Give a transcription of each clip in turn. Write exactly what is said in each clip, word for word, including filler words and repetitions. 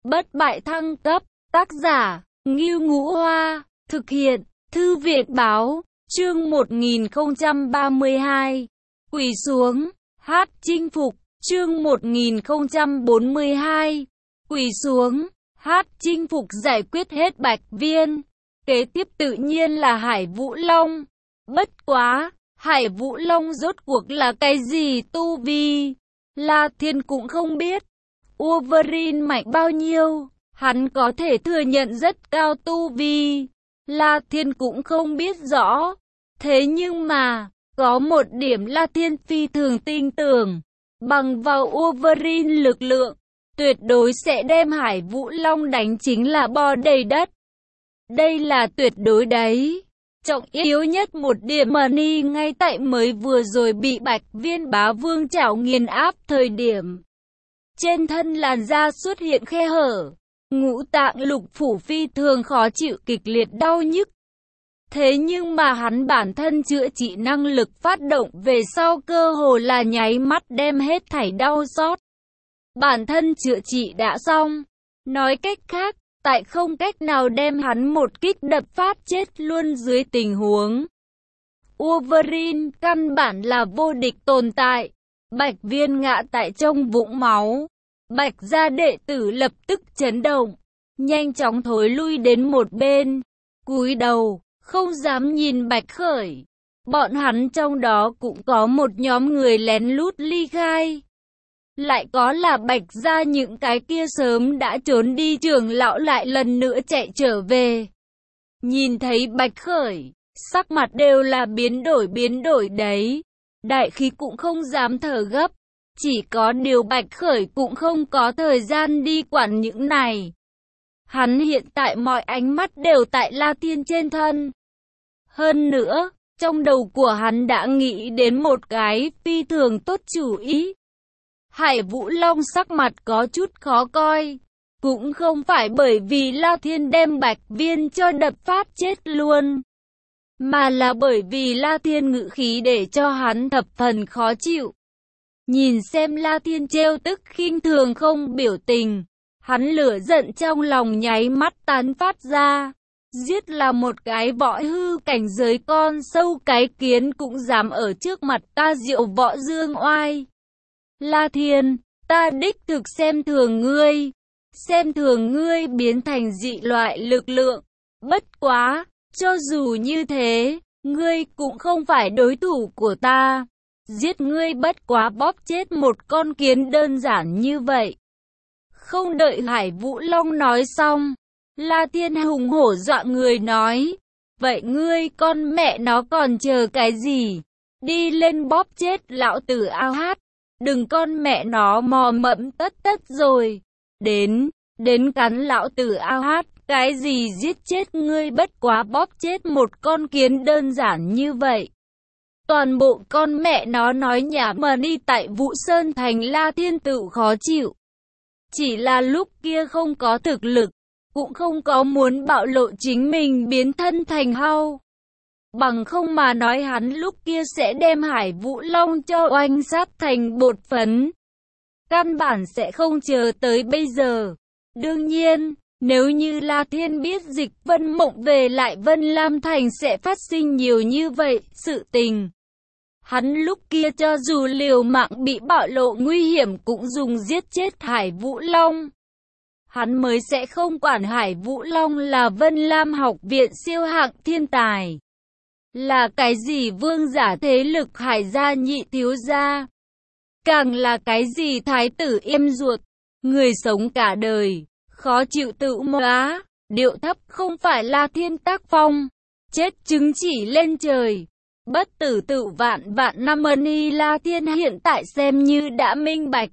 Bất bại thăng cấp, tác giả, Ngưu Ngũ Hoa, thực hiện, Thư viện báo, chương một nghìn không trăm ba mươi hai, quỳ xuống, hát chinh phục, chương một nghìn không trăm bốn mươi hai, quỳ xuống, hát chinh phục giải quyết hết Bạch Viên. Kế tiếp tự nhiên là Hải Vũ Long. Bất quá, Hải Vũ Long rốt cuộc là cái gì tu vi? La Thiên cũng không biết. Wolverine mạnh bao nhiêu, hắn có thể thừa nhận rất cao tu vi. La Thiên cũng không biết rõ. Thế nhưng mà, có một điểm La Thiên phi thường tin tưởng. Bằng vào Wolverine lực lượng, tuyệt đối sẽ đem Hải Vũ Long đánh chính là bo đầy đất. Đây là tuyệt đối đấy. Trọng yếu nhất một điểm money ngay tại mới vừa rồi bị Bạch Viên bá vương chảo nghiền áp thời điểm. Trên thân làn da xuất hiện khe hở, ngũ tạng lục phủ phi thường khó chịu kịch liệt đau nhức. Thế nhưng mà hắn bản thân chữa trị năng lực phát động về sau cơ hồ là nháy mắt đem hết thảy đau xót. Bản thân chữa trị đã xong. Nói cách khác, tại không cách nào đem hắn một kích đập phát chết luôn dưới tình huống. Wolverine căn bản là vô địch tồn tại. Bạch Viên ngã tại trong vũng máu. Bạch gia đệ tử lập tức chấn động, nhanh chóng thối lui đến một bên, cúi đầu, không dám nhìn Bạch Khởi. Bọn hắn trong đó cũng có một nhóm người lén lút ly khai. Lại có là Bạch gia những cái kia sớm đã trốn đi trưởng lão lại lần nữa chạy trở về. Nhìn thấy Bạch Khởi, sắc mặt đều là biến đổi biến đổi đấy. Đại khí cũng không dám thở gấp. Chỉ có điều Bạch Khởi cũng không có thời gian đi quản những này. Hắn hiện tại mọi ánh mắt đều tại La Thiên trên thân. Hơn nữa, trong đầu của hắn đã nghĩ đến một cái phi thường tốt chủ ý. Hải Vũ Long sắc mặt có chút khó coi. Cũng không phải bởi vì La Thiên đem Bạch Viên cho đập phát chết luôn. Mà là bởi vì La Thiên ngự khí để cho hắn thập phần khó chịu. Nhìn xem La Thiên trêu tức khinh thường không biểu tình, hắn lửa giận trong lòng nháy mắt tán phát ra. Giết là một cái võ hư cảnh giới con sâu cái kiến cũng dám ở trước mặt ta diệu võ dương oai. La Thiên, ta đích thực xem thường ngươi, xem thường ngươi biến thành dị loại lực lượng. Bất quá, cho dù như thế, ngươi cũng không phải đối thủ của ta. Giết ngươi bất quá bóp chết một con kiến đơn giản như vậy. Không đợi Hải Vũ Long nói xong, La Thiên hùng hổ dọa người nói, vậy ngươi con mẹ nó còn chờ cái gì? Đi lên bóp chết lão tử ao hát, đừng con mẹ nó mò mẫm tất tất rồi. Đến, đến cắn lão tử ao hát, cái gì giết chết ngươi bất quá bóp chết một con kiến đơn giản như vậy. Toàn bộ con mẹ nó nói nhảm mà đi tại Vũ Sơn Thành. La Thiên tự khó chịu. Chỉ là lúc kia không có thực lực, cũng không có muốn bạo lộ chính mình biến thân thành hau. Bằng không mà nói hắn lúc kia sẽ đem Hải Vũ Long cho oanh sát thành bột phấn. Căn bản sẽ không chờ tới bây giờ. Đương nhiên, nếu như La Thiên biết Dịch Vân Mộng về lại Vân Lam Thành sẽ phát sinh nhiều như vậy sự tình. Hắn lúc kia cho dù liều mạng bị bạo lộ nguy hiểm cũng dùng giết chết Hải Vũ Long. Hắn mới sẽ không quản Hải Vũ Long là Vân Lam học viện siêu hạng thiên tài. Là cái gì vương giả thế lực Hải gia nhị thiếu gia. Càng là cái gì thái tử em ruột. Người sống cả đời, khó chịu tự móa, điệu thấp không phải là thiên tác phong. Chết chứng chỉ lên trời. Bất tử tự vạn vạn năm money. La Thiên hiện tại xem như đã minh bạch.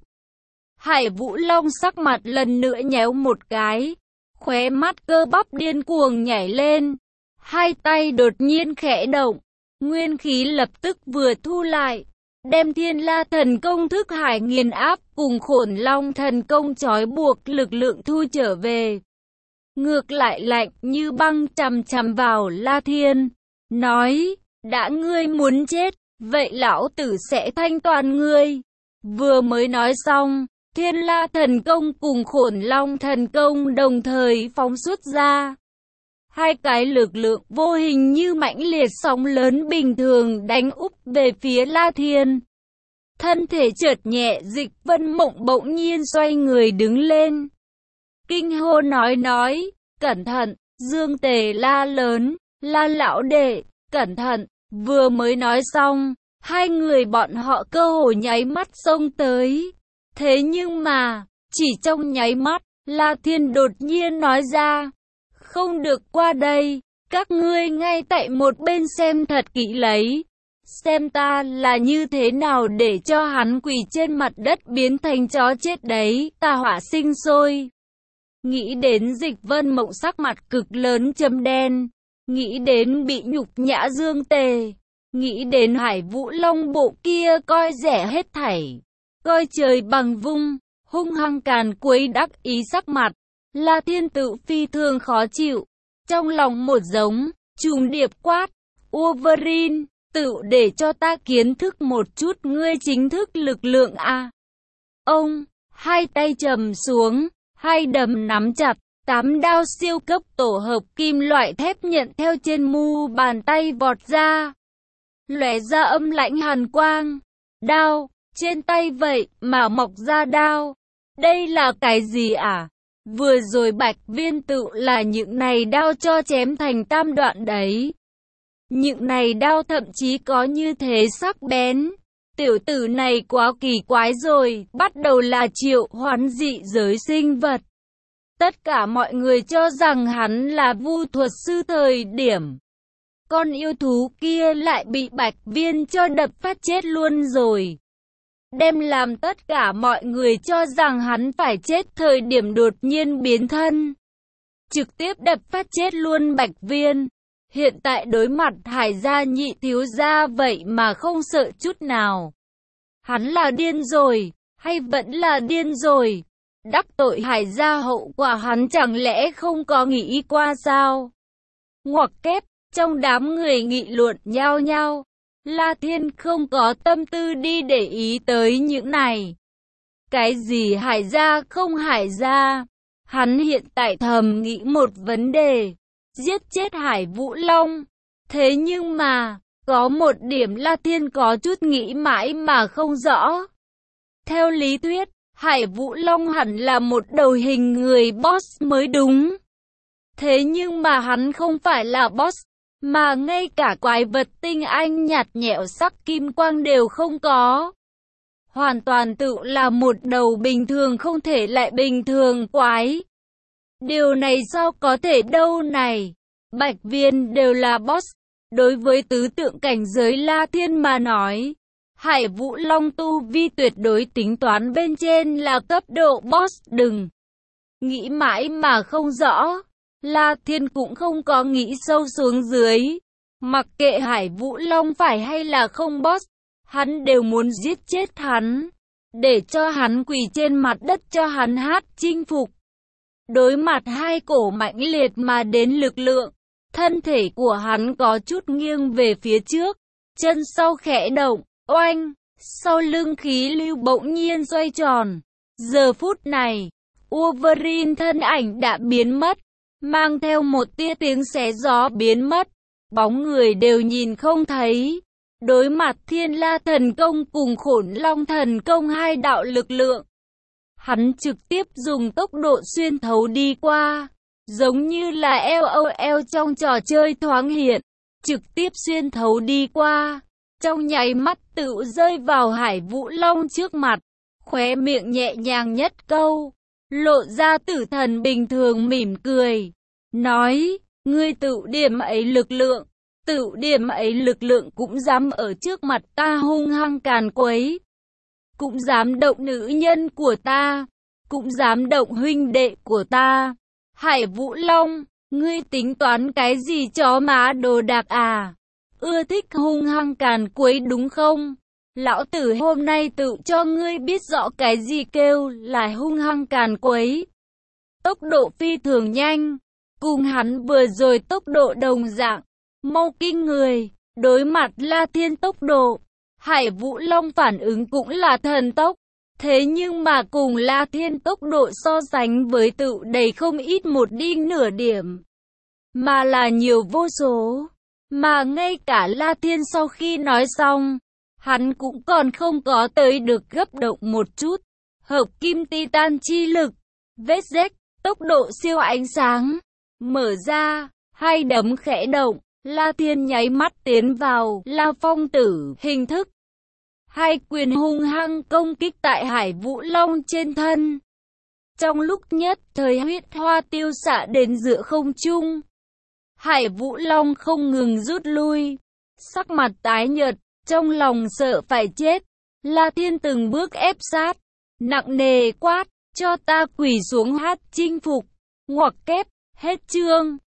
Hải Vũ Long sắc mặt lần nữa nhéo một cái, khóe mắt cơ bắp điên cuồng nhảy lên, hai tay đột nhiên khẽ động, nguyên khí lập tức vừa thu lại, đem Thiên La thần công thức hải nghiền áp cùng Khổn Long thần công trói buộc lực lượng thu trở về. Ngược lại lạnh như băng chằm chằm vào La Thiên, nói: đã ngươi muốn chết, vậy lão tử sẽ thanh toàn ngươi. Vừa mới nói xong, Thiên La thần công cùng Khổn Long thần công đồng thời phóng xuất ra. Hai cái lực lượng vô hình như mãnh liệt sóng lớn bình thường đánh úp về phía La Thiên. Thân thể chợt nhẹ, Dịch Vân Mộng bỗng nhiên xoay người đứng lên. Kinh hô nói nói, cẩn thận, Dương Tề la lớn, La lão đệ, cẩn thận. Vừa mới nói xong, hai người bọn họ cơ hồ nháy mắt xông tới. Thế nhưng mà, chỉ trong nháy mắt, La Thiên đột nhiên nói ra, không được qua đây, các ngươi ngay tại một bên xem thật kỹ lấy. Xem ta là như thế nào để cho hắn quỳ trên mặt đất biến thành chó chết đấy, tà hỏa sinh sôi. Nghĩ đến Dịch Vân Mộng sắc mặt cực lớn chấm đen, nghĩ đến bị nhục nhã Dương Tề, nghĩ đến Hải Vũ Long bộ kia coi rẻ hết thảy, coi trời bằng vung, hung hăng càn quấy đắc ý sắc mặt, La Thiên tự phi thường khó chịu, trong lòng một giống, trùng điệp quát, Wolverine, tự để cho ta kiến thức một chút ngươi chính thức lực lượng a. Ông, hai tay trầm xuống, hai đấm nắm chặt, tám đao siêu cấp tổ hợp kim loại thép nhận theo trên mu bàn tay vọt ra. Lóe ra âm lãnh hàn quang, đao, trên tay vậy mà mọc ra đao. Đây là cái gì à? Vừa rồi Bạch Viên tự là những này đao cho chém thành tam đoạn đấy. Những này đao thậm chí có như thế sắc bén. Tiểu tử này quá kỳ quái rồi, bắt đầu là triệu hoán dị giới sinh vật. Tất cả mọi người cho rằng hắn là vu thuật sư thời điểm. Con yêu thú kia lại bị Bạch Viên cho đập phát chết luôn rồi. Đem làm tất cả mọi người cho rằng hắn phải chết thời điểm đột nhiên biến thân. Trực tiếp đập phát chết luôn Bạch Viên. Hiện tại đối mặt Hải gia nhị thiếu gia vậy mà không sợ chút nào. Hắn là điên rồi, hay vẫn là điên rồi? Đắc tội Hải gia hậu quả hắn chẳng lẽ không có nghĩ qua sao? Ngoặc kép, trong đám người nghị luận nhao nhao. La Thiên không có tâm tư đi để ý tới những này. Cái gì Hải gia không Hải gia? Hắn hiện tại thầm nghĩ một vấn đề. Giết chết Hải Vũ Long. Thế nhưng mà, có một điểm La Thiên có chút nghĩ mãi mà không rõ. Theo lý thuyết, Hải Vũ Long hẳn là một đầu hình người boss mới đúng. Thế nhưng mà hắn không phải là boss, mà ngay cả quái vật tinh anh nhạt nhẽo sắc kim quang đều không có. Hoàn toàn tự là một đầu bình thường không thể lại bình thường quái. Điều này sao có thể đâu này? Bạch Viên đều là boss. Đối với tứ tượng cảnh giới La Thiên mà nói, Hải Vũ Long tu vi tuyệt đối tính toán bên trên là cấp độ boss đừng. Nghĩ mãi mà không rõ, La Thiên cũng không có nghĩ sâu xuống dưới. Mặc kệ Hải Vũ Long phải hay là không boss, hắn đều muốn giết chết hắn, để cho hắn quỳ trên mặt đất cho hắn hát chinh phục. Đối mặt hai cổ mãnh liệt mà đến lực lượng, thân thể của hắn có chút nghiêng về phía trước, chân sau khẽ động, oanh, sau lưng khí lưu bỗng nhiên xoay tròn. Giờ phút này, Wolverine thân ảnh đã biến mất, mang theo một tia tiếng xé gió biến mất, bóng người đều nhìn không thấy. Đối mặt Thiên La thần công cùng Khổn Long thần công hai đạo lực lượng, hắn trực tiếp dùng tốc độ xuyên thấu đi qua, giống như là LOL trong trò chơi thoáng hiện, trực tiếp xuyên thấu đi qua, trong nháy mắt tự rơi vào Hải Vũ Long trước mặt, khóe miệng nhẹ nhàng nhất câu, lộ ra tử thần bình thường mỉm cười, nói, ngươi tự điểm ấy lực lượng, tự điểm ấy lực lượng cũng dám ở trước mặt ta hung hăng càn quấy, cũng dám động nữ nhân của ta, cũng dám động huynh đệ của ta. Hải Vũ Long, ngươi tính toán cái gì chó má đồ đạc à? Ưa thích hung hăng càn quấy đúng không? Lão tử hôm nay tự cho ngươi biết rõ cái gì kêu là hung hăng càn quấy. Tốc độ phi thường nhanh, cùng hắn vừa rồi tốc độ đồng dạng, mau kinh người. Đối mặt La Thiên tốc độ, Hải Vũ Long phản ứng cũng là thần tốc. Thế nhưng mà cùng La Thiên tốc độ so sánh với tựu đầy không ít một đi nửa điểm, mà là nhiều vô số. Mà ngay cả La Thiên sau khi nói xong, hắn cũng còn không có tới được gấp động một chút. Hợp kim titan chi lực, vết rách, tốc độ siêu ánh sáng, mở ra, hai đấm khẽ động, La Thiên nháy mắt tiến vào La Phong Tử hình thức. Hai quyền hung hăng công kích tại Hải Vũ Long trên thân. Trong lúc nhất thời huyết hoa tiêu xạ đến giữa không trung. Hải Vũ Long không ngừng rút lui, sắc mặt tái nhợt, trong lòng sợ phải chết. La Thiên từng bước ép sát, nặng nề quát, cho ta quỳ xuống hát chinh phục, ngoặc kép, hết chương.